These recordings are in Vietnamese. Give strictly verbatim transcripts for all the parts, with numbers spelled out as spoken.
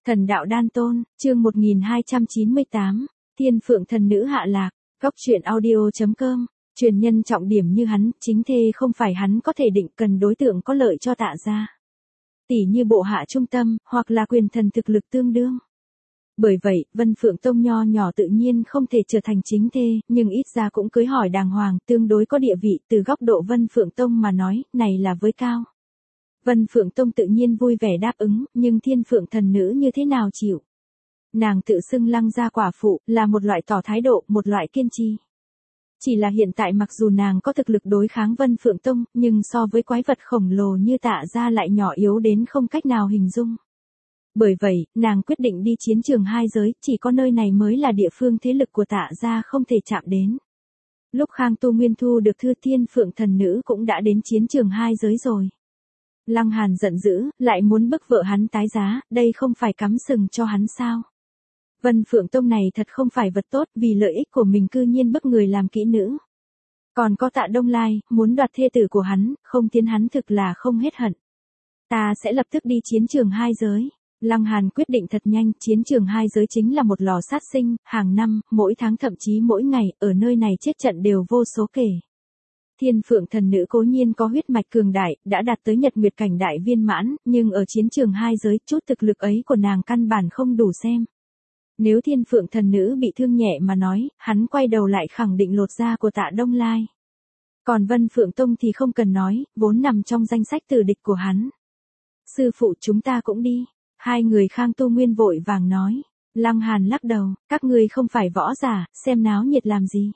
Thần đạo đan tôn, chương một nghìn hai trăm chín mươi tám, Thiên Phượng thần nữ hạ lạc, góc truyện audio chấm com, truyền nhân trọng điểm như hắn, chính thê không phải hắn có thể định, cần đối tượng có lợi cho Tạ gia. Tỷ như bộ hạ trung tâm, hoặc là quyền thần thực lực tương đương. Bởi vậy, Vân Phượng Tông nho nhỏ tự nhiên không thể trở thành chính thê, nhưng ít ra cũng cưới hỏi đàng hoàng, tương đối có địa vị, từ góc độ Vân Phượng Tông mà nói, này là với cao. Vân Phượng Tông tự nhiên vui vẻ đáp ứng, nhưng Thiên Phượng thần nữ như thế nào chịu? Nàng tự xưng Lăng gia quả phụ, là một loại tỏ thái độ, một loại kiên trì. Chỉ là hiện tại mặc dù nàng có thực lực đối kháng Vân Phượng Tông, nhưng so với quái vật khổng lồ như Tạ gia lại nhỏ yếu đến không cách nào hình dung. Bởi vậy, nàng quyết định đi chiến trường hai giới, chỉ có nơi này mới là địa phương thế lực của Tạ gia không thể chạm đến. Lúc Khang Tu Nguyên thu được thư Thiên Phượng thần nữ cũng đã đến chiến trường hai giới rồi. Lăng Hàn giận dữ, lại muốn bức vợ hắn tái giá, đây không phải cắm sừng cho hắn sao? Vân Phượng Tông này thật không phải vật tốt, vì lợi ích của mình cư nhiên bức người làm kỹ nữ. Còn có Tạ Đông Lai, muốn đoạt thê tử của hắn, không tiến hắn thực là không hết hận. Ta sẽ lập tức đi chiến trường hai giới. Lăng Hàn quyết định thật nhanh, chiến trường hai giới chính là một lò sát sinh, hàng năm, mỗi tháng thậm chí mỗi ngày, ở nơi này chết trận đều vô số kể. Thiên Phượng thần nữ cố nhiên có huyết mạch cường đại, đã đạt tới nhật nguyệt cảnh đại viên mãn, nhưng ở chiến trường hai giới, chút thực lực ấy của nàng căn bản không đủ xem. Nếu Thiên Phượng thần nữ bị thương nhẹ mà nói, hắn quay đầu lại khẳng định lột da của Tạ Đông Lai. Còn Vân Phượng Tông thì không cần nói, vốn nằm trong danh sách tử địch của hắn. Sư phụ chúng ta cũng đi. Hai người Khang Tu Nguyên vội vàng nói. Lăng Hàn lắc đầu, các ngươi không phải võ giả, xem náo nhiệt làm gì.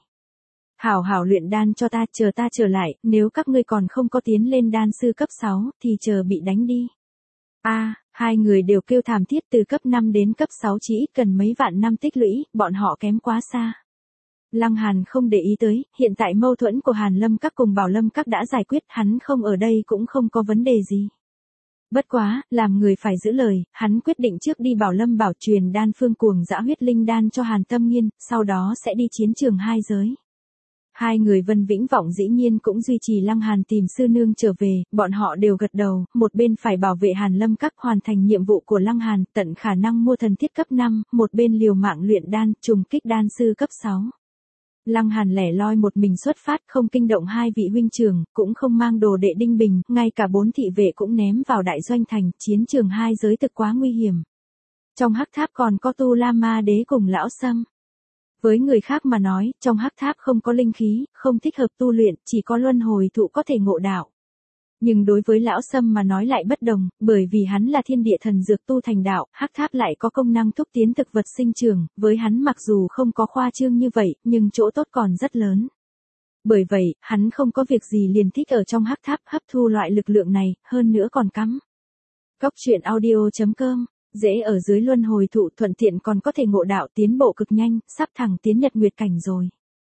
Hảo hảo luyện đan cho ta, chờ ta trở lại, nếu các ngươi còn không có tiến lên đan sư cấp sáu, thì chờ bị đánh đi. A, à, hai người đều kêu thảm thiết, từ cấp năm đến cấp sáu chỉ ít cần mấy vạn năm tích lũy, bọn họ kém quá xa. Lăng Hàn không để ý tới, hiện tại mâu thuẫn của Hàn Lâm Các cùng Bảo Lâm Các đã giải quyết, hắn không ở đây cũng không có vấn đề gì. Bất quá, làm người phải giữ lời, hắn quyết định trước đi Bảo Lâm Bảo truyền đan phương cuồng dã huyết linh đan cho Hàn Tâm Nghiên, sau đó sẽ đi chiến trường hai giới. Hai người Vân Vĩnh Vọng dĩ nhiên cũng duy trì Lăng Hàn tìm sư nương trở về, bọn họ đều gật đầu, một bên phải bảo vệ Hàn Lâm Các hoàn thành nhiệm vụ của Lăng Hàn, tận khả năng mua thần thiết cấp năm, một bên liều mạng luyện đan, trùng kích đan sư cấp sáu. Lăng Hàn lẻ loi một mình xuất phát, không kinh động hai vị huynh trưởng, cũng không mang đồ đệ Đinh Bình, ngay cả bốn thị vệ cũng ném vào đại doanh thành, chiến trường hai giới thực quá nguy hiểm. Trong hắc tháp còn có Tu La Ma Đế cùng lão Sâm. Với người khác mà nói, trong hắc tháp không có linh khí, không thích hợp tu luyện, chỉ có luân hồi thụ có thể ngộ đạo. Nhưng đối với lão Sâm mà nói lại bất đồng, bởi vì hắn là thiên địa thần dược tu thành đạo, hắc tháp lại có công năng thúc tiến thực vật sinh trưởng, với hắn mặc dù không có khoa trương như vậy, nhưng chỗ tốt còn rất lớn. Bởi vậy, hắn không có việc gì liền thích ở trong hắc tháp hấp thu loại lực lượng này, hơn nữa còn cắm. Góc truyện audio chấm com, dễ ở dưới luân hồi thụ, thuận tiện còn có thể ngộ đạo, tiến bộ cực nhanh, sắp thẳng tiến nhật nguyệt cảnh rồi.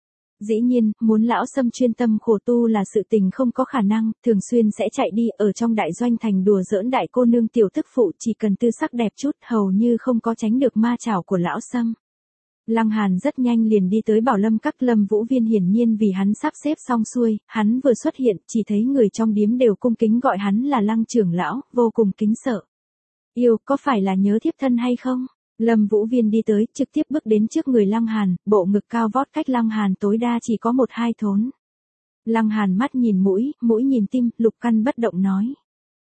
Dĩ nhiên, muốn lão Sâm chuyên tâm khổ tu là sự tình không có khả năng, thường xuyên sẽ chạy đi, ở trong đại doanh thành đùa giỡn đại cô nương tiểu tức phụ, chỉ cần tư sắc đẹp chút, hầu như không có tránh được ma chảo của lão Sâm. Lăng Hàn rất nhanh liền đi tới Bảo Lâm Các, Lâm Vũ Viên hiển nhiên vì hắn sắp xếp xong xuôi, hắn vừa xuất hiện, chỉ thấy người trong điếm đều cung kính gọi hắn là Lăng trưởng lão, vô cùng kính sợ. Yêu, có phải là nhớ thiếp thân hay không? Lâm Vũ Viên đi tới, trực tiếp bước đến trước người Lăng Hàn, bộ ngực cao vót cách Lăng Hàn tối đa chỉ có một hai thốn. Lăng Hàn mắt nhìn mũi, mũi nhìn tim, lục căn bất động nói.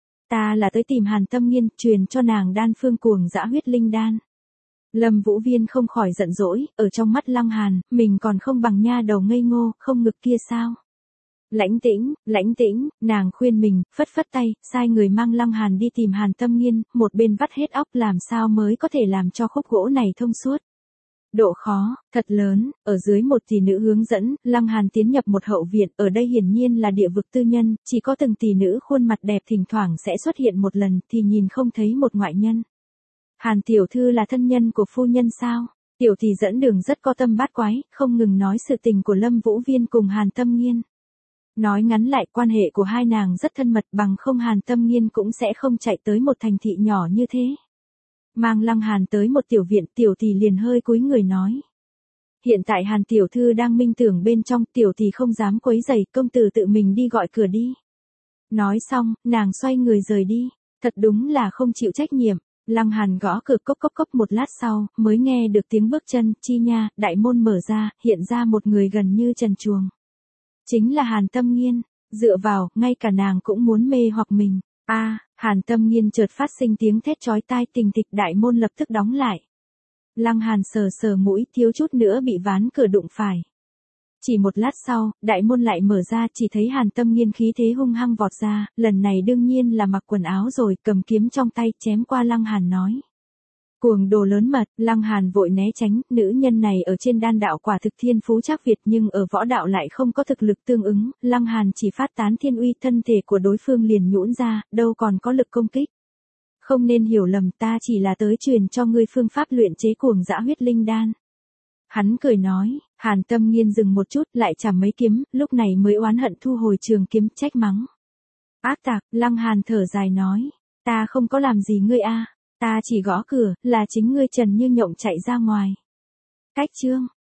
Ta là tới tìm Hàn Tâm Nghiên, truyền cho nàng đan phương cuồng dã huyết linh đan. Lâm Vũ Viên không khỏi giận dỗi, ở trong mắt Lăng Hàn, mình còn không bằng nha đầu ngây ngô, không ngực kia sao? Lãnh Tĩnh, Lãnh Tĩnh, nàng khuyên mình, phất phất tay, sai người mang Lăng Hàn đi tìm Hàn Tâm Nghiên, một bên vắt hết óc làm sao mới có thể làm cho khúc gỗ này thông suốt. Độ khó, thật lớn, ở dưới một tỷ nữ hướng dẫn, Lăng Hàn tiến nhập một hậu viện, ở đây hiển nhiên là địa vực tư nhân, chỉ có từng tỷ nữ khuôn mặt đẹp thỉnh thoảng sẽ xuất hiện một lần, thì nhìn không thấy một ngoại nhân. Hàn tiểu thư là thân nhân của phu nhân sao? Tiểu tỷ dẫn đường rất có tâm bát quái, không ngừng nói sự tình của Lâm Vũ Viên cùng Hàn Tâm Nghiên. Nói ngắn lại, quan hệ của hai nàng rất thân mật, bằng không Hàn Tâm Nghiên cũng sẽ không chạy tới một thành thị nhỏ như thế. Mang Lăng Hàn tới một tiểu viện, tiểu tỷ liền hơi cúi người nói. Hiện tại Hàn tiểu thư đang minh tưởng bên trong, tiểu tỷ không dám quấy rầy, công tử tự mình đi gọi cửa đi. Nói xong, nàng xoay người rời đi, thật đúng là không chịu trách nhiệm. Lăng Hàn gõ cửa cốc cốc cốc một lát sau, mới nghe được tiếng bước chân, chi nha, đại môn mở ra, hiện ra một người gần như trần truồng. Chính là Hàn Tâm Nghiên, dựa vào, ngay cả nàng cũng muốn mê hoặc mình. A, Hàn Tâm Nghiên chợt phát sinh tiếng thét chói tai, tình thịch, đại môn lập tức đóng lại. Lăng Hàn sờ sờ mũi, thiếu chút nữa bị ván cửa đụng phải. Chỉ một lát sau, đại môn lại mở ra, chỉ thấy Hàn Tâm Nghiên khí thế hung hăng vọt ra, lần này đương nhiên là mặc quần áo rồi, cầm kiếm trong tay, chém qua Lăng Hàn nói. Cuồng đồ lớn mật, Lăng Hàn vội né tránh, nữ nhân này ở trên đan đạo quả thực thiên phú trác Việt nhưng ở võ đạo lại không có thực lực tương ứng, Lăng Hàn chỉ phát tán thiên uy, thân thể của đối phương liền nhũn ra, đâu còn có lực công kích. Không nên hiểu lầm, ta chỉ là tới truyền cho ngươi phương pháp luyện chế cuồng dã huyết linh đan. Hắn cười nói, Hàn Tâm Nghiên dừng một chút, lại chằm mấy kiếm, lúc này mới oán hận thu hồi trường kiếm, trách mắng. Ác tặc, Lăng Hàn thở dài nói, ta không có làm gì ngươi a, ta chỉ gõ cửa, là chính ngươi Trần Như Nhộng chạy ra ngoài. Cách chương